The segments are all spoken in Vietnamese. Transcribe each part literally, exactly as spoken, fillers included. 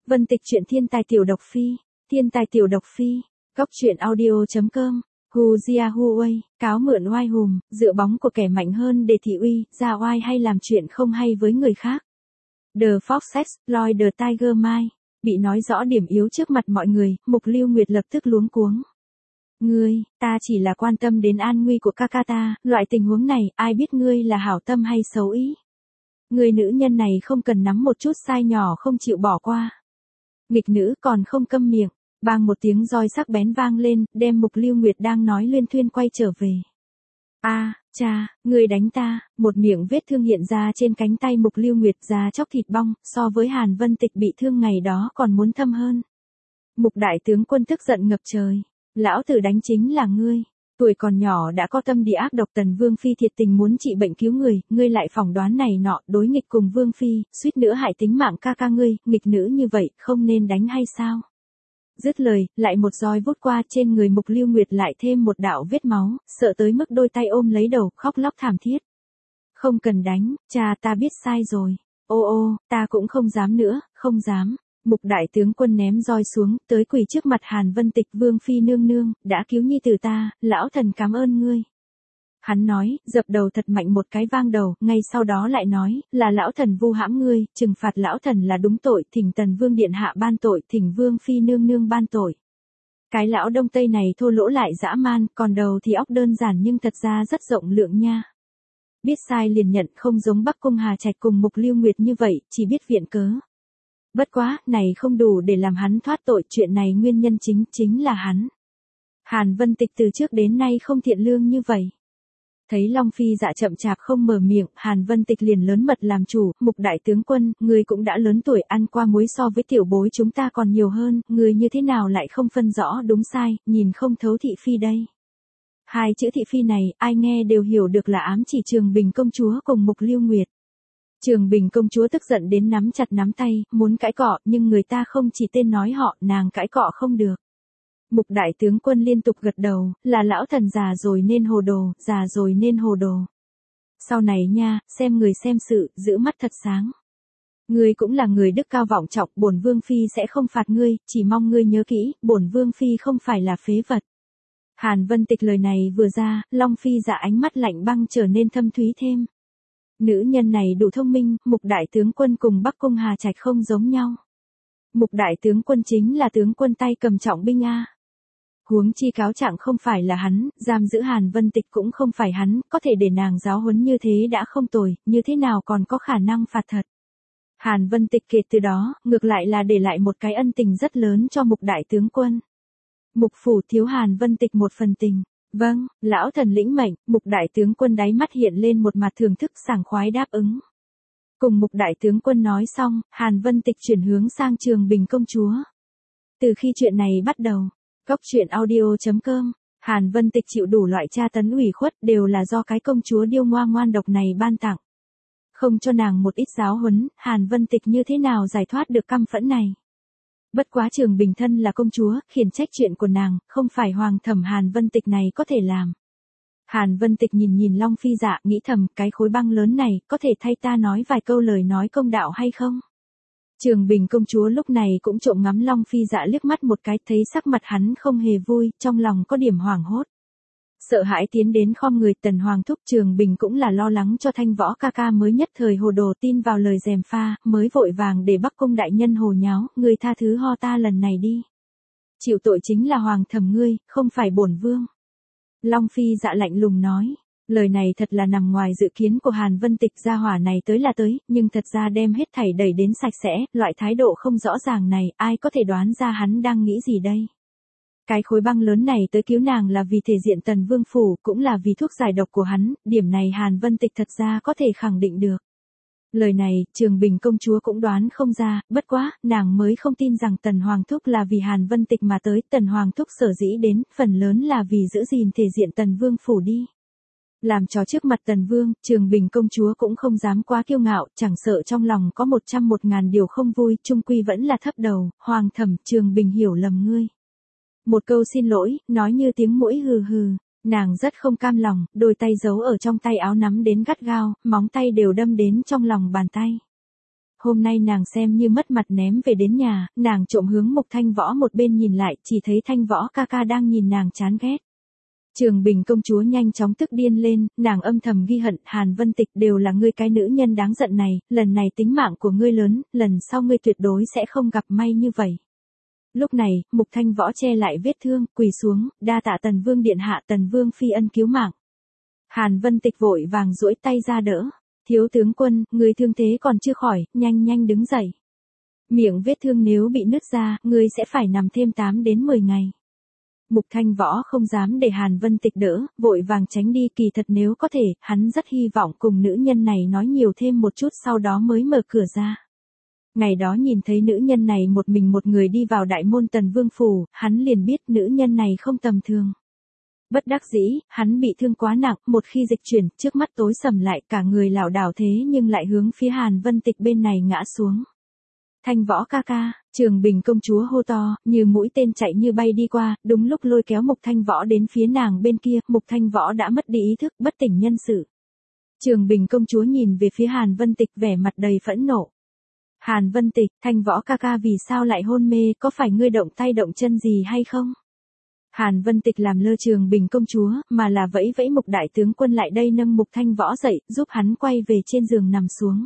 Vân Tịch truyện thiên tài tiểu độc phi, thiên tài tiểu độc phi, góc truyện audio.com, Huzia Huawei, cáo mượn oai hùm, dựa bóng của kẻ mạnh hơn để thị uy, ra oai hay làm chuyện không hay với người khác. The Fox Exploit the Tiger Mine, bị nói rõ điểm yếu trước mặt mọi người, Mục Lưu Nguyệt lập tức luống cuống. Ngươi, ta chỉ là quan tâm đến an nguy của ca ca ta, loại tình huống này, ai biết ngươi là hảo tâm hay xấu ý. Người nữ nhân này không cần nắm một chút sai nhỏ không chịu bỏ qua. Nghịch nữ còn không câm miệng, bang một tiếng roi sắc bén vang lên, đem Mục Lưu Nguyệt đang nói luyên thuyên quay trở về. A, à, cha, ngươi đánh ta, một miệng vết thương hiện ra trên cánh tay Mục Lưu Nguyệt da chóc thịt bong, so với Hàn Vân Tịch bị thương ngày đó còn muốn thâm hơn. Mục đại tướng quân tức giận ngập trời, lão tử đánh chính là ngươi. Tuổi còn nhỏ đã có tâm địa ác độc, Tần Vương Phi thiệt tình muốn trị bệnh cứu người, ngươi lại phỏng đoán này nọ, đối nghịch cùng Vương Phi, suýt nữa hại tính mạng ca ca ngươi, nghịch nữ như vậy, không nên đánh hay sao? Dứt lời, lại một roi vút qua, trên người Mục Lưu Nguyệt lại thêm một đạo vết máu, sợ tới mức đôi tay ôm lấy đầu, khóc lóc thảm thiết. Không cần đánh, cha ta biết sai rồi. Ô ô, ta cũng không dám nữa, không dám. Mục đại tướng quân ném roi xuống, tới quỳ trước mặt Hàn Vân Tịch, Vương Phi nương nương, đã cứu nhi tử ta, lão thần cảm ơn ngươi. Hắn nói, dập đầu thật mạnh một cái vang đầu, ngay sau đó lại nói, là lão thần vu hãm ngươi, trừng phạt lão thần là đúng tội, thỉnh Tần Vương điện hạ ban tội, thỉnh Vương Phi nương nương ban tội. Cái lão Đông Tây này thô lỗ lại dã man, còn đầu thì óc đơn giản nhưng thật ra rất rộng lượng nha. Biết sai liền nhận, không giống Bắc Cung Hà Trạch cùng Mục Lưu Nguyệt như vậy, chỉ biết viện cớ. Bất quá, này không đủ để làm hắn thoát tội, chuyện này nguyên nhân chính, chính là hắn. Hàn Vân Tịch từ trước đến nay không thiện lương như vậy. Thấy Long Phi dạ chậm chạp không mở miệng, Hàn Vân Tịch liền lớn mật làm chủ, Mục đại tướng quân, người cũng đã lớn tuổi, ăn qua muối so với tiểu bối chúng ta còn nhiều hơn, người như thế nào lại không phân rõ đúng sai, nhìn không thấu thị phi đây. Hai chữ thị phi này, ai nghe đều hiểu được là ám chỉ Trường Bình công chúa cùng Mục Lưu Nguyệt. Trường Bình công chúa tức giận đến nắm chặt nắm tay, muốn cãi cọ, nhưng người ta không chỉ tên nói họ, nàng cãi cọ không được. Mục đại tướng quân liên tục gật đầu, là lão thần già rồi nên hồ đồ, già rồi nên hồ đồ. Sau này nha, xem người xem sự, giữ mắt thật sáng. Ngươi cũng là người đức cao vọng trọng, bổn Vương Phi sẽ không phạt ngươi, chỉ mong ngươi nhớ kỹ, bổn Vương Phi không phải là phế vật. Hàn Vân Tịch lời này vừa ra, Long Phi dạ ánh mắt lạnh băng trở nên thâm thúy thêm. Nữ nhân này đủ thông minh, Mục đại tướng quân cùng Bắc Cung Hà Trạch không giống nhau. Mục đại tướng quân chính là tướng quân tay cầm trọng binh a. Huống chi cáo trạng không phải là hắn, giam giữ Hàn Vân Tịch cũng không phải hắn, có thể để nàng giáo huấn như thế đã không tồi, như thế nào còn có khả năng phạt thật. Hàn Vân Tịch kể từ đó, ngược lại là để lại một cái ân tình rất lớn cho Mục đại tướng quân. Mục phủ thiếu Hàn Vân Tịch một phần tình. Vâng, lão thần lĩnh mệnh, Mục đại tướng quân đáy mắt hiện lên một mặt thưởng thức sảng khoái đáp ứng. Cùng Mục đại tướng quân nói xong, Hàn Vân Tịch chuyển hướng sang Trường Bình công chúa. Từ khi chuyện này bắt đầu, góc truyện audio.com, Hàn Vân Tịch chịu đủ loại tra tấn ủy khuất đều là do cái công chúa điêu ngoa ngoan độc này ban tặng. Không cho nàng một ít giáo huấn, Hàn Vân Tịch như thế nào giải thoát được căm phẫn này. Bất quá Trường Bình thân là công chúa, khiển trách chuyện của nàng, không phải hoàng thẩm Hàn Vân Tịch này có thể làm. Hàn Vân Tịch nhìn nhìn Long Phi dạ, nghĩ thầm, cái khối băng lớn này, có thể thay ta nói vài câu lời nói công đạo hay không? Trường Bình công chúa lúc này cũng trộm ngắm Long Phi dạ liếc mắt một cái, thấy sắc mặt hắn không hề vui, trong lòng có điểm hoảng hốt. Sợ hãi tiến đến khom người, Tần Hoàng thúc. Trường Bình cũng là lo lắng cho Thanh Võ ca ca mới nhất thời hồ đồ tin vào lời gièm pha, mới vội vàng để Bắc Cung đại nhân hồ nháo, ngươi tha thứ ho ta lần này đi. Chịu tội chính là hoàng thẩm ngươi, không phải bổn vương. Long Phi dạ lạnh lùng nói. Lời này thật là nằm ngoài dự kiến của Hàn Vân Tịch, gia hỏa này tới là tới, nhưng thật ra đem hết thảy đẩy đến sạch sẽ, loại thái độ không rõ ràng này, ai có thể đoán ra hắn đang nghĩ gì đây? Cái khối băng lớn này tới cứu nàng là vì thể diện Tần Vương phủ, cũng là vì thuốc giải độc của hắn, điểm này Hàn Vân Tịch thật ra có thể khẳng định được. Lời này, Trường Bình công chúa cũng đoán không ra, bất quá, nàng mới không tin rằng Tần Hoàng thúc là vì Hàn Vân Tịch mà tới, Tần Hoàng thúc sở dĩ đến, phần lớn là vì giữ gìn thể diện Tần Vương phủ đi. Làm cho trước mặt Tần Vương, Trường Bình công chúa cũng không dám quá kiêu ngạo, chẳng sợ trong lòng có một trăm một ngàn điều không vui, chung quy vẫn là thấp đầu, hoàng thẩm, Trường Bình hiểu lầm ngươi. Một câu xin lỗi, nói như tiếng mũi hừ hừ, nàng rất không cam lòng, đôi tay giấu ở trong tay áo nắm đến gắt gao, móng tay đều đâm đến trong lòng bàn tay. hôm nay nàng xem như mất mặt ném về đến nhà, nàng trộm hướng Mục Thanh Võ một bên nhìn lại, chỉ thấy Thanh Võ ca ca đang nhìn nàng chán ghét. Trường Bình công chúa nhanh chóng tức điên lên, nàng âm thầm ghi hận, Hàn Vân Tịch đều là ngươi cái nữ nhân đáng giận này, lần này tính mạng của ngươi lớn, lần sau ngươi tuyệt đối sẽ không gặp may như vậy. Lúc này, Mục Thanh Võ che lại vết thương, quỳ xuống, đa tạ Tần Vương điện hạ, Tần Vương phi ân cứu mạng. Hàn Vân Tịch vội vàng duỗi tay ra đỡ, thiếu tướng quân, người thương thế còn chưa khỏi, nhanh nhanh đứng dậy. Miệng vết thương nếu bị nứt ra, ngươi sẽ phải nằm thêm tám đến mười ngày. Mục Thanh Võ không dám để Hàn Vân Tịch đỡ, vội vàng tránh đi, kỳ thật nếu có thể, hắn rất hy vọng cùng nữ nhân này nói nhiều thêm một chút sau đó mới mở cửa ra. Ngày đó nhìn thấy nữ nhân này một mình một người đi vào đại môn Tần Vương phủ, hắn liền biết nữ nhân này không tầm thường. Bất đắc dĩ, hắn bị thương quá nặng, một khi dịch chuyển, trước mắt tối sầm lại, cả người lảo đảo thế nhưng lại hướng phía Hàn Vân Tịch bên này ngã xuống. Thanh Võ ca ca, Trường Bình công chúa hô to, như mũi tên chạy như bay đi qua, đúng lúc lôi kéo Mục Thanh Võ đến phía nàng bên kia, Mục Thanh Võ đã mất đi ý thức, bất tỉnh nhân sự. Trường Bình công chúa nhìn về phía Hàn Vân Tịch vẻ mặt đầy phẫn nộ. Hàn Vân Tịch, Thanh Võ ca ca vì sao lại hôn mê, có phải ngươi động tay động chân gì hay không? Hàn Vân Tịch làm lơ Trường Bình công chúa, mà là vẫy vẫy Mục đại tướng quân lại đây nâng Mục Thanh Võ dậy, giúp hắn quay về trên giường nằm xuống.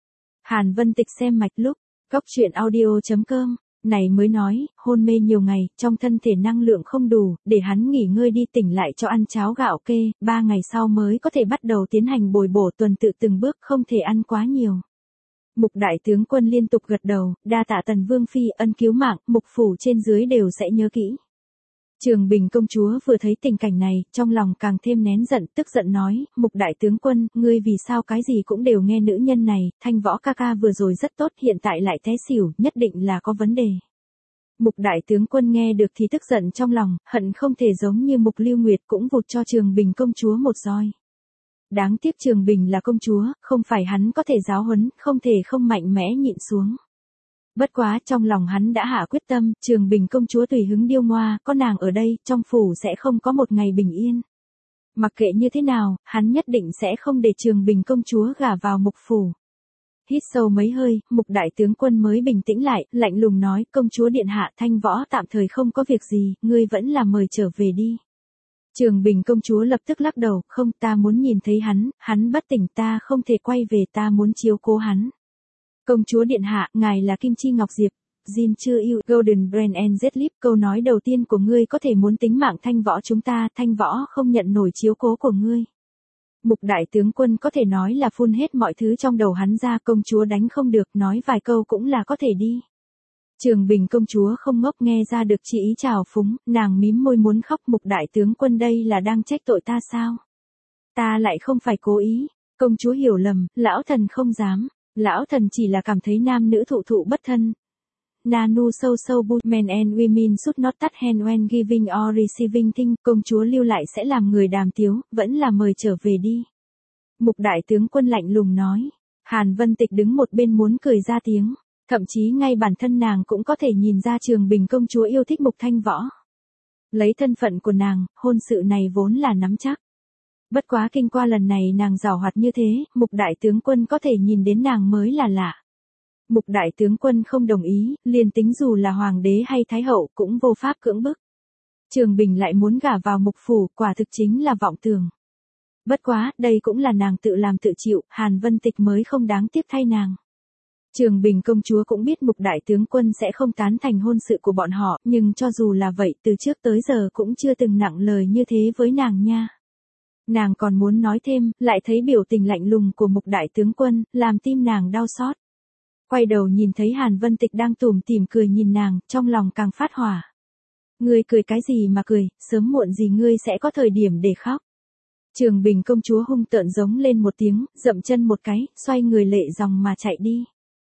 Hàn Vân Tịch xem mạch lúc, Góc truyện audio chấm com, này mới nói, hôn mê nhiều ngày, trong thân thể năng lượng không đủ, để hắn nghỉ ngơi đi, tỉnh lại cho ăn cháo gạo kê, ba ngày sau mới có thể bắt đầu tiến hành bồi bổ, tuần tự từng bước, không thể ăn quá nhiều. Mục đại tướng quân liên tục gật đầu, đa tạ Tần Vương phi ân cứu mạng, Mục phủ trên dưới đều sẽ nhớ kỹ. Trường Bình công chúa vừa thấy tình cảnh này, trong lòng càng thêm nén giận, tức giận nói, Mục đại tướng quân, ngươi vì sao cái gì cũng đều nghe nữ nhân này, Thanh Võ ca ca vừa rồi rất tốt, hiện tại lại té xỉu, nhất định là có vấn đề. Mục đại tướng quân nghe được thì tức giận trong lòng, hận không thể giống như Mục Lưu Nguyệt cũng vụt cho Trường Bình công chúa một roi. Đáng tiếc Trường Bình là công chúa, không phải hắn có thể giáo huấn, không thể không mạnh mẽ nhịn xuống. Bất quá trong lòng hắn đã hạ quyết tâm, Trường Bình công chúa tùy hứng điêu ngoa, có nàng ở đây, trong phủ sẽ không có một ngày bình yên. Mặc kệ như thế nào, hắn nhất định sẽ không để Trường Bình công chúa gả vào Mục phủ. Hít sâu mấy hơi, Mục đại tướng quân mới bình tĩnh lại, lạnh lùng nói, công chúa điện hạ, Thanh Võ tạm thời không có việc gì, ngươi vẫn là mời trở về đi. Trường Bình công chúa lập tức lắc đầu, không, ta muốn nhìn thấy hắn, hắn bất tỉnh, ta không thể quay về, ta muốn chiếu cố hắn. Công chúa điện hạ, ngài là Kim Chi Ngọc Diệp, Jin chưa yêu, Golden Brand and Z Lip, câu nói đầu tiên của ngươi có thể muốn tính mạng Thanh Võ chúng ta, Thanh Võ không nhận nổi chiếu cố của ngươi. Mục đại tướng quân có thể nói là phun hết mọi thứ trong đầu hắn ra, công chúa đánh không được, nói vài câu cũng là có thể đi. Trường Bình công chúa không ngốc, nghe ra được chị ý trào phúng, nàng mím môi muốn khóc. Mục đại tướng quân đây là đang trách tội ta sao? Ta lại không phải cố ý. Công chúa hiểu lầm, lão thần không dám. Lão thần chỉ là cảm thấy nam nữ thụ thụ bất thân. Nanu so so but men and women should not touch hand when giving or receiving things. Công chúa lưu lại sẽ làm người đàm tiếu, vẫn là mời trở về đi. Mục đại tướng quân lạnh lùng nói. Hàn Vân Tịch đứng một bên muốn cười ra tiếng. Thậm chí ngay bản thân nàng cũng có thể nhìn ra Trường Bình công chúa yêu thích Mục Thanh Võ. Lấy thân phận của nàng, hôn sự này vốn là nắm chắc. Bất quá kinh qua lần này nàng giàu hoạt như thế, Mục đại tướng quân có thể nhìn đến nàng mới là lạ. Mục đại tướng quân không đồng ý, liền tính dù là hoàng đế hay thái hậu cũng vô pháp cưỡng bức. Trường Bình lại muốn gả vào Mục phủ, quả thực chính là vọng tưởng. Bất quá, đây cũng là nàng tự làm tự chịu, Hàn Vân Tịch mới không đáng tiếc thay nàng. Trường Bình công chúa cũng biết Mục đại tướng quân sẽ không tán thành hôn sự của bọn họ, nhưng cho dù là vậy, từ trước tới giờ cũng chưa từng nặng lời như thế với nàng nha. Nàng còn muốn nói thêm, lại thấy biểu tình lạnh lùng của Mục đại tướng quân, làm tim nàng đau xót. Quay đầu nhìn thấy Hàn Vân Tịch đang tủm tỉm cười nhìn nàng, trong lòng càng phát hỏa. Ngươi cười cái gì mà cười, sớm muộn gì ngươi sẽ có thời điểm để khóc. Trường Bình công chúa hung tợn giống lên một tiếng, dậm chân một cái, xoay người lệ dòng mà chạy đi.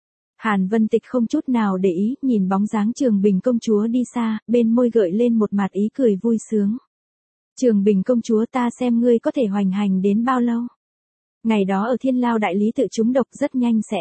Hàn Vân Tịch không chút nào để ý, nhìn bóng dáng Trường Bình công chúa đi xa, bên môi gợi lên một mạt ý cười vui sướng. Trường Bình công chúa, ta xem ngươi có thể hoành hành đến bao lâu. Ngày đó ở Thiên Lao đại lý tự trúng độc rất nhanh sẽ.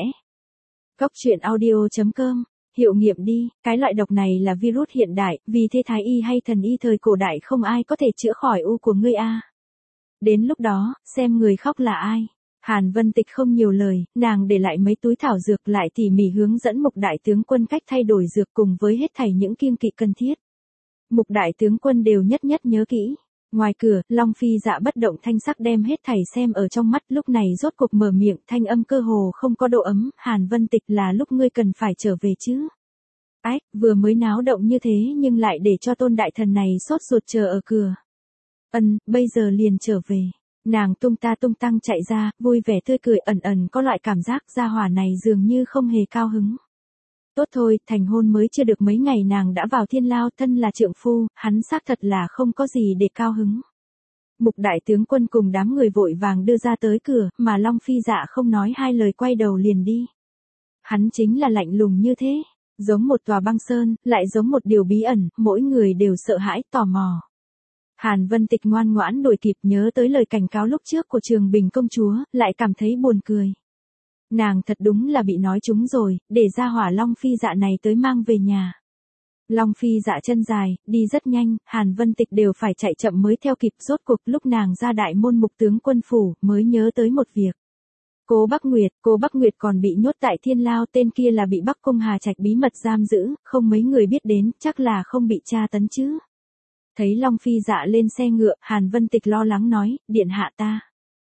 Góc truyện audio chấm com, hiệu nghiệm đi, cái loại độc này là virus hiện đại, vì thế thái y hay thần y thời cổ đại không ai có thể chữa khỏi u của ngươi a. Đến lúc đó, xem người khóc là ai. Hàn Vân Tịch không nhiều lời, nàng để lại mấy túi thảo dược lại tỉ mỉ hướng dẫn Mục đại tướng quân cách thay đổi dược cùng với hết thảy những kiêng kỵ cần thiết. Mục đại tướng quân đều nhất nhất nhớ kỹ. Ngoài cửa, Long Phi Dạ bất động thanh sắc đem hết thảy xem ở trong mắt, lúc này rốt cuộc mở miệng, thanh âm cơ hồ không có độ ấm, Hàn Vân Tịch, là lúc ngươi cần phải trở về chứ. Ách, vừa mới náo động như thế nhưng lại để cho Tôn đại thần này sốt ruột chờ ở cửa. Ân, bây giờ liền trở về. Nàng tung ta tung tăng chạy ra, vui vẻ tươi cười, ẩn ẩn có loại cảm giác gia hỏa này dường như không hề cao hứng. Tốt thôi, thành hôn mới chưa được mấy ngày nàng đã vào thiên lao, thân là trượng phu, hắn xác thật là không có gì để cao hứng. Mục đại tướng quân cùng đám người vội vàng đưa ra tới cửa, mà Long Phi Dạ không nói hai lời quay đầu liền đi. Hắn chính là lạnh lùng như thế, giống một tòa băng sơn, lại giống một điều bí ẩn, mỗi người đều sợ hãi, tò mò. Hàn Vân Tịch ngoan ngoãn đuổi kịp, nhớ tới lời cảnh cáo lúc trước của Trường Bình công chúa, lại cảm thấy buồn cười. Nàng thật đúng là bị nói trúng rồi, để ra hỏa Long Phi Dạ này tới mang về nhà. Long Phi Dạ chân dài, đi rất nhanh, Hàn Vân Tịch đều phải chạy chậm mới theo kịp, rốt cuộc lúc nàng ra đại môn Mục tướng quân phủ, mới nhớ tới một việc. Cố Bắc Nguyệt, Cố Bắc Nguyệt còn bị nhốt tại thiên lao, tên kia là bị Bắc Cung Hà Trạch bí mật giam giữ, không mấy người biết đến, chắc là không bị tra tấn chứ. Thấy Long Phi Dạ lên xe ngựa, Hàn Vân Tịch lo lắng nói, điện hạ ta.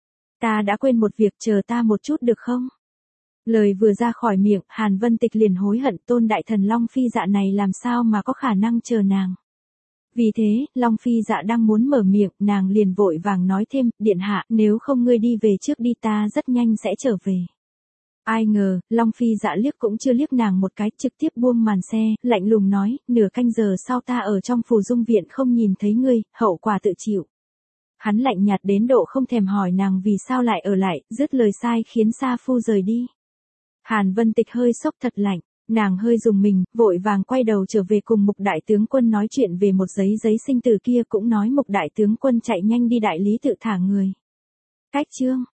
Ta đã quên một việc, chờ ta một chút được không? Lời vừa ra khỏi miệng, Hàn Vân Tịch liền hối hận, Tôn đại thần Long Phi Dạ này làm sao mà có khả năng chờ nàng. Vì thế, Long Phi Dạ đang muốn mở miệng, nàng liền vội vàng nói thêm, điện hạ, nếu không ngươi đi về trước đi, ta rất nhanh sẽ trở về. Ai ngờ, Long Phi Dạ liếc cũng chưa liếc nàng một cái, trực tiếp buông màn xe, lạnh lùng nói, nửa canh giờ sau ta ở trong phù dung viện không nhìn thấy ngươi, hậu quả tự chịu. Hắn lạnh nhạt đến độ không thèm hỏi nàng vì sao lại ở lại, dứt lời sai khiến Sa Phu rời đi. Hàn Vân Tịch hơi sốc thật lạnh, nàng hơi dùng mình, vội vàng quay đầu trở về cùng Mục đại tướng quân nói chuyện về một giấy giấy sinh tử kia, cũng nói Mục đại tướng quân chạy nhanh đi đại lý tự thả người. Cách chương